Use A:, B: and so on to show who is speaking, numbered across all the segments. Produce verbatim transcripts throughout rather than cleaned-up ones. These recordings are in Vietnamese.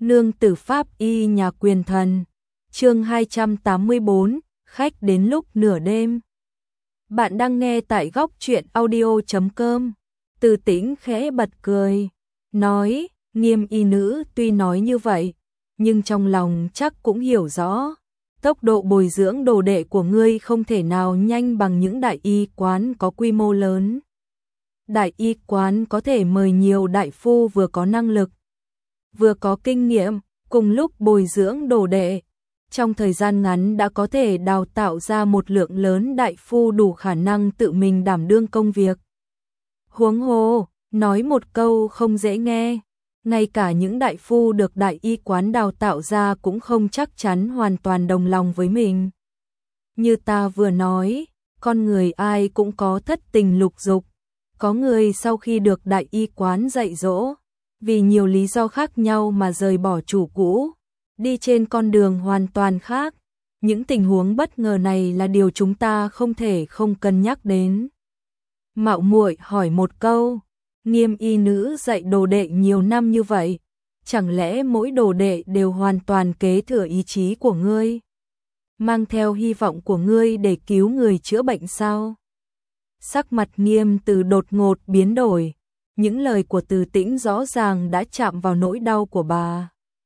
A: Nương tử pháp y nhà quyền thần. Chương hai trăm tám mươi tư, khách đến lúc nửa đêm. Bạn đang nghe tại góc truyện audio chấm com. Từ Tĩnh khẽ bật cười, nói, Nghiêm y nữ tuy nói như vậy, nhưng trong lòng chắc cũng hiểu rõ, tốc độ bồi dưỡng đồ đệ của ngươi không thể nào nhanh bằng những đại y quán có quy mô lớn. Đại y quán có thể mời nhiều đại phu vừa có năng lực, vừa có kinh nghiệm, cùng lúc bồi dưỡng đồ đệ. Trong thời gian ngắn đã có thể đào tạo ra một lượng lớn đại phu đủ khả năng tự mình đảm đương công việc. Huống hồ, nói một câu không dễ nghe, ngay cả những đại phu được đại y quán đào tạo ra cũng không chắc chắn hoàn toàn đồng lòng với mình. Như ta vừa nói, con người ai cũng có thất tình lục dục, có người sau khi được đại y quán dạy dỗ, vì nhiều lý do khác nhau mà rời bỏ chủ cũ, đi trên con đường hoàn toàn khác. Những tình huống bất ngờ này là điều chúng ta không thể không cân nhắc đến. Mạo muội hỏi một câu, Nghiêm y nữ dạy đồ đệ nhiều năm như vậy, chẳng lẽ mỗi đồ đệ đều hoàn toàn kế thừa ý chí của ngươi, mang theo hy vọng của ngươi để cứu người chữa bệnh sao? Sắc mặt Nghiêm Từ đột ngột biến đổi, những lời của Từ Tĩnh rõ ràng đã chạm vào nỗi đau của bà.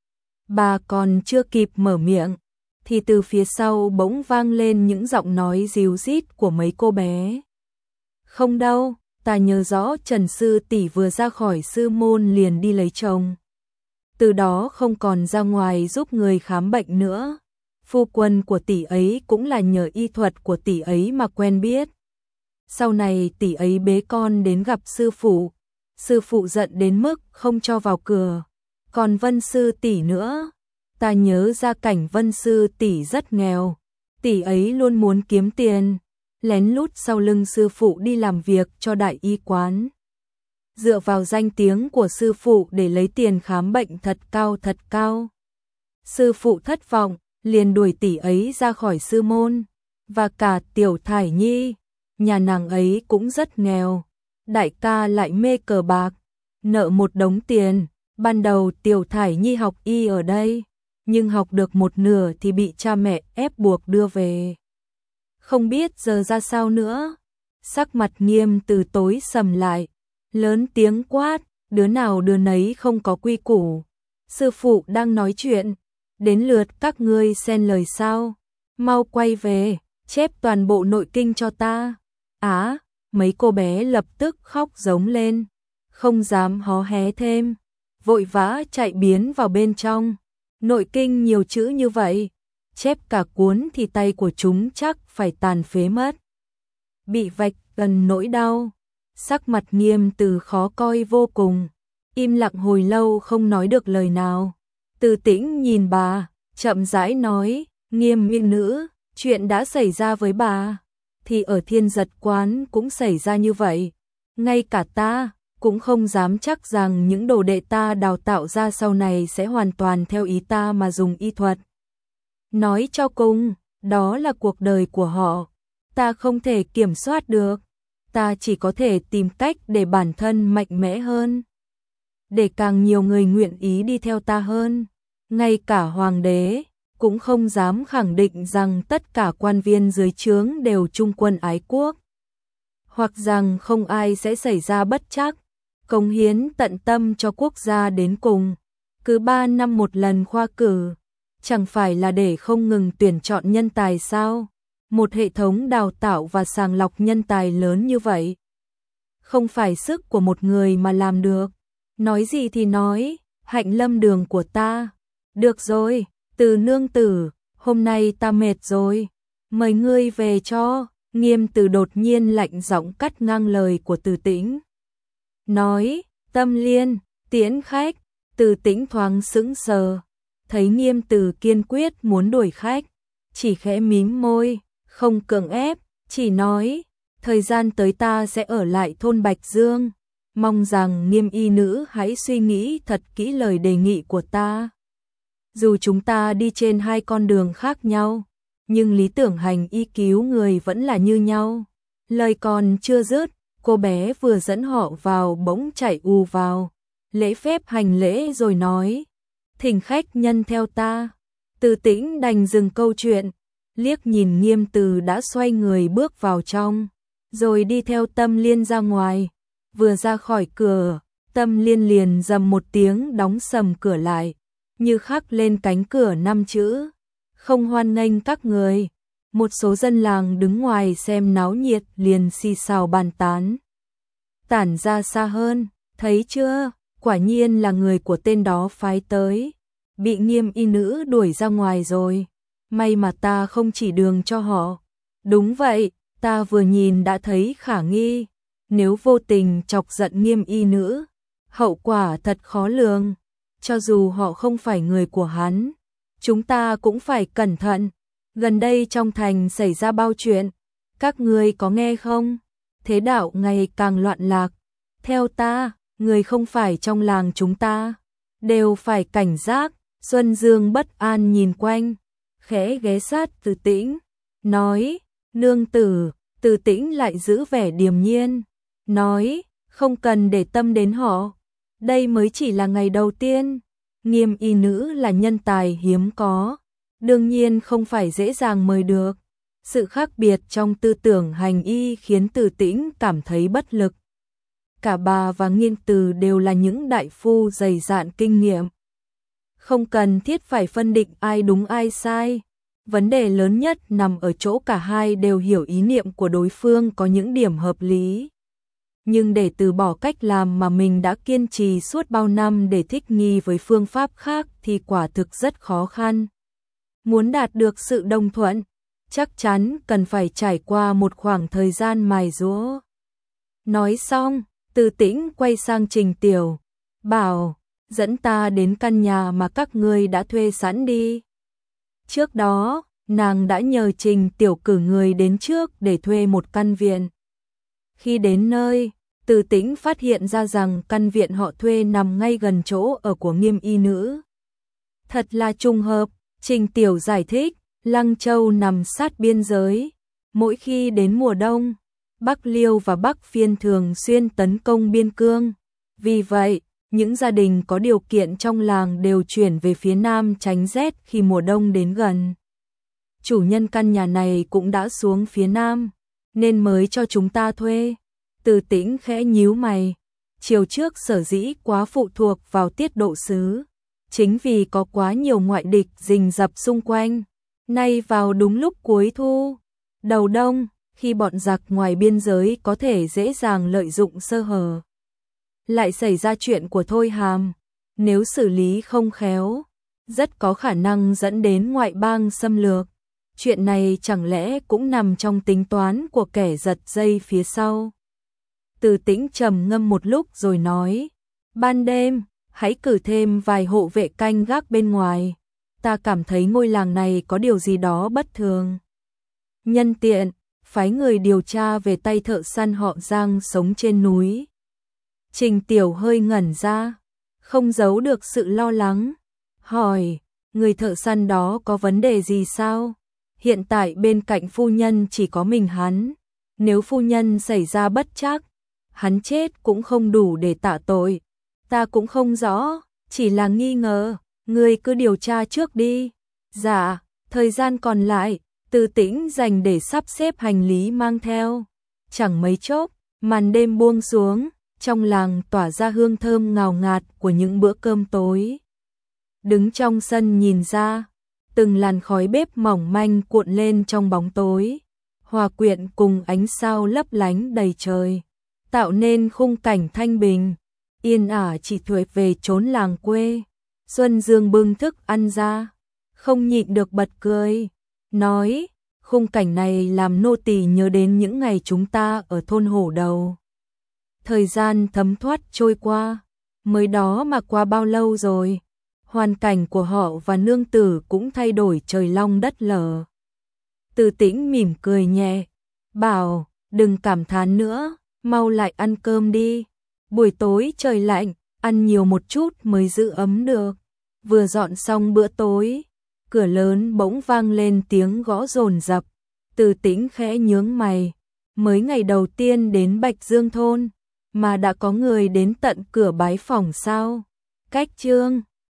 A: Bà còn chưa kịp mở miệng, thì từ phía sau bỗng vang lên những giọng nói ríu rít của mấy cô bé. Không đâu, ta nhớ rõ Trần sư tỷ vừa ra khỏi sư môn liền đi lấy chồng. Từ đó không còn ra ngoài giúp người khám bệnh nữa. Phu quân của tỷ ấy cũng là nhờ y thuật của tỷ ấy mà quen biết. Sau này tỷ ấy bế con đến gặp sư phụ, sư phụ giận đến mức không cho vào cửa. Còn Vân sư tỷ nữa, ta nhớ gia cảnh Vân sư tỷ rất nghèo, tỷ ấy luôn muốn kiếm tiền, lén lút sau lưng sư phụ đi làm việc cho đại y quán. Dựa vào danh tiếng của sư phụ để lấy tiền khám bệnh thật cao thật cao. Sư phụ thất vọng, liền đuổi tỷ ấy ra khỏi sư môn, và cả Tiểu Thải Nhi, nhà nàng ấy cũng rất nghèo. Đại ca lại mê cờ bạc, nợ một đống tiền. Ban đầu Tiểu Thải Nhi học y ở đây, nhưng học được một nửa thì bị cha mẹ ép buộc đưa về. Không biết giờ ra sao nữa. Sắc mặt Nghiêm Từ tối sầm lại, lớn tiếng quát, đứa nào đứa nấy không có quy củ. Sư phụ đang nói chuyện, đến lượt các ngươi xen lời sao? Mau quay về, chép toàn bộ nội kinh cho ta. Á, mấy cô bé lập tức khóc giống lên, không dám hó hé thêm, vội vã chạy biến vào bên trong. Nội kinh nhiều chữ như vậy, chép cả cuốn thì tay của chúng chắc phải tàn phế mất. Bị vạch gần nỗi đau, sắc mặt Nghiêm Từ khó coi vô cùng, im lặng hồi lâu không nói được lời nào. Từ Tĩnh nhìn bà, chậm rãi nói, Nghiêm y nữ, chuyện đã xảy ra với bà, thì ở Thiên Giật quán cũng xảy ra như vậy. Ngay cả ta cũng không dám chắc rằng những đồ đệ ta đào tạo ra sau này sẽ hoàn toàn theo ý ta mà dùng y thuật. Nói cho cùng, đó là cuộc đời của họ, ta không thể kiểm soát được, ta chỉ có thể tìm cách để bản thân mạnh mẽ hơn, để càng nhiều người nguyện ý đi theo ta hơn. Ngay cả hoàng đế cũng không dám khẳng định rằng tất cả quan viên dưới trướng đều trung quân ái quốc, hoặc rằng không ai sẽ xảy ra bất trắc, cống hiến tận tâm cho quốc gia đến cùng. Cứ ba năm một lần khoa cử, chẳng phải là để không ngừng tuyển chọn nhân tài sao? Một hệ thống đào tạo và sàng lọc nhân tài lớn như vậy, không phải sức của một người mà làm được. Nói gì thì nói, Hạnh Lâm đường của ta. Được rồi, Từ nương tử, hôm nay ta mệt rồi, mời ngươi về cho. Nghiêm Từ đột nhiên lạnh giọng cắt ngang lời của Từ Tĩnh, nói, Tâm Liên, tiễn khách. Từ Tĩnh thoáng sững sờ, thấy Nghiêm Từ kiên quyết muốn đuổi khách, chỉ khẽ mím môi, không cưỡng ép, chỉ nói, thời gian tới ta sẽ ở lại thôn Bạch Dương, mong rằng Nghiêm y nữ hãy suy nghĩ thật kỹ lời đề nghị của ta. Dù chúng ta đi trên hai con đường khác nhau, nhưng lý tưởng hành y cứu người vẫn là như nhau. Lời còn chưa dứt, cô bé vừa dẫn họ vào bỗng chạy ù vào, lễ phép hành lễ rồi nói, thỉnh khách nhân theo ta. Từ Tĩnh đành dừng câu chuyện, liếc nhìn Nghiêm Từ đã xoay người bước vào trong, rồi đi theo Tâm Liên ra ngoài. Vừa ra khỏi cửa, Tâm Liên liền rầm một tiếng đóng sầm cửa lại, như khắc lên cánh cửa năm chữ: không hoan nghênh các người. Một số dân làng đứng ngoài xem náo nhiệt liền xì xào bàn tán. Tản ra xa hơn, thấy chưa, quả nhiên là người của tên đó phái tới, bị Nghiêm y nữ đuổi ra ngoài rồi. May mà ta không chỉ đường cho họ. Đúng vậy, ta vừa nhìn đã thấy khả nghi, nếu vô tình chọc giận Nghiêm y nữ, hậu quả thật khó lường. Cho dù họ không phải người của hắn, chúng ta cũng phải cẩn thận. Gần đây trong thành xảy ra bao chuyện, các ngươi có nghe không? Thế đạo ngày càng loạn lạc. Theo ta, người không phải trong làng chúng ta đều phải cảnh giác. Xuân Dương bất an nhìn quanh, khẽ ghé sát Từ Tĩnh, nói: nương tử. Từ Tĩnh lại giữ vẻ điềm nhiên, nói: không cần để tâm đến họ, đây mới chỉ là ngày đầu tiên. Nghiêm y nữ là nhân tài hiếm có, đương nhiên không phải dễ dàng mời được. Sự khác biệt trong tư tưởng hành y khiến Từ Tĩnh cảm thấy bất lực. Cả bà và Nghiêm Từ đều là những đại phu dày dạn kinh nghiệm, không cần thiết phải phân định ai đúng ai sai. Vấn đề lớn nhất nằm ở chỗ cả hai đều hiểu ý niệm của đối phương có những điểm hợp lý. Nhưng để từ bỏ cách làm mà mình đã kiên trì suốt bao năm để thích nghi với phương pháp khác thì quả thực rất khó khăn. Muốn đạt được sự đồng thuận, chắc chắn cần phải trải qua một khoảng thời gian mài giũa. Nói xong, Từ Tĩnh quay sang Trình Tiểu, bảo: dẫn ta đến căn nhà mà các ngươi đã thuê sẵn đi. Trước đó, nàng đã nhờ Trình Tiểu cử người đến trước để thuê một căn viện. Khi đến nơi, Từ Tĩnh phát hiện ra rằng căn viện họ thuê nằm ngay gần chỗ ở của Nghiêm y nữ. Thật là trùng hợp, Trình Tiểu giải thích, Lăng Châu nằm sát biên giới. Mỗi khi đến mùa đông, Bắc Liêu và Bắc Phiên thường xuyên tấn công biên cương. Vì vậy, những gia đình có điều kiện trong làng đều chuyển về phía nam tránh rét khi mùa đông đến gần. Chủ nhân căn nhà này cũng đã xuống phía nam, nên mới cho chúng ta thuê. Từ Tĩnh khẽ nhíu mày, chiều trước sở dĩ quá phụ thuộc vào Tiết Độ sứ, chính vì có quá nhiều ngoại địch rình rập xung quanh. Nay vào đúng lúc cuối thu, đầu đông, khi bọn giặc ngoài biên giới có thể dễ dàng lợi dụng sơ hở, lại xảy ra chuyện của Thôi Hàm, nếu xử lý không khéo, rất có khả năng dẫn đến ngoại bang xâm lược. Chuyện này chẳng lẽ cũng nằm trong tính toán của kẻ giật dây phía sau? Từ Tĩnh trầm ngâm một lúc rồi nói: ban đêm, hãy cử thêm vài hộ vệ canh gác bên ngoài. Ta cảm thấy ngôi làng này có điều gì đó bất thường. Nhân tiện, phái người điều tra về tay thợ săn họ Giang sống trên núi. Trình Tiểu hơi ngẩn ra, không giấu được sự lo lắng, hỏi: người thợ săn đó có vấn đề gì sao? Hiện tại bên cạnh phu nhân chỉ có mình hắn, nếu phu nhân xảy ra bất trắc, hắn chết cũng không đủ để tạ tội. Ta cũng không rõ, chỉ là nghi ngờ, ngươi cứ điều tra trước đi. Dạ, thời gian còn lại, Từ Tĩnh dành để sắp xếp hành lý mang theo. Chẳng mấy chốc, màn đêm buông xuống, trong làng tỏa ra hương thơm ngào ngạt của những bữa cơm tối. Đứng trong sân nhìn ra, từng làn khói bếp mỏng manh cuộn lên trong bóng tối, hòa quyện cùng ánh sao lấp lánh đầy trời, tạo nên khung cảnh thanh bình, yên ả chỉ thuộc về chốn làng quê. Xuân Dương bưng thức ăn ra, không nhịn được bật cười, nói: khung cảnh này làm nô tỳ nhớ đến những ngày chúng ta ở thôn Hổ Đầu. Thời gian thấm thoát trôi qua, mới đó mà qua bao lâu rồi, hoàn cảnh của họ và nương tử cũng thay đổi trời long đất lở. Từ Tĩnh mỉm cười nhẹ, bảo: đừng cảm thán nữa, mau lại ăn cơm đi. Buổi tối trời lạnh, ăn nhiều một chút mới giữ ấm được. Vừa dọn xong bữa tối, cửa lớn bỗng vang lên tiếng gõ dồn dập. Từ Tĩnh khẽ nhướng mày, mới ngày đầu tiên đến Bạch Dương thôn mà đã có người đến tận cửa bái phỏng sao? Cách Trương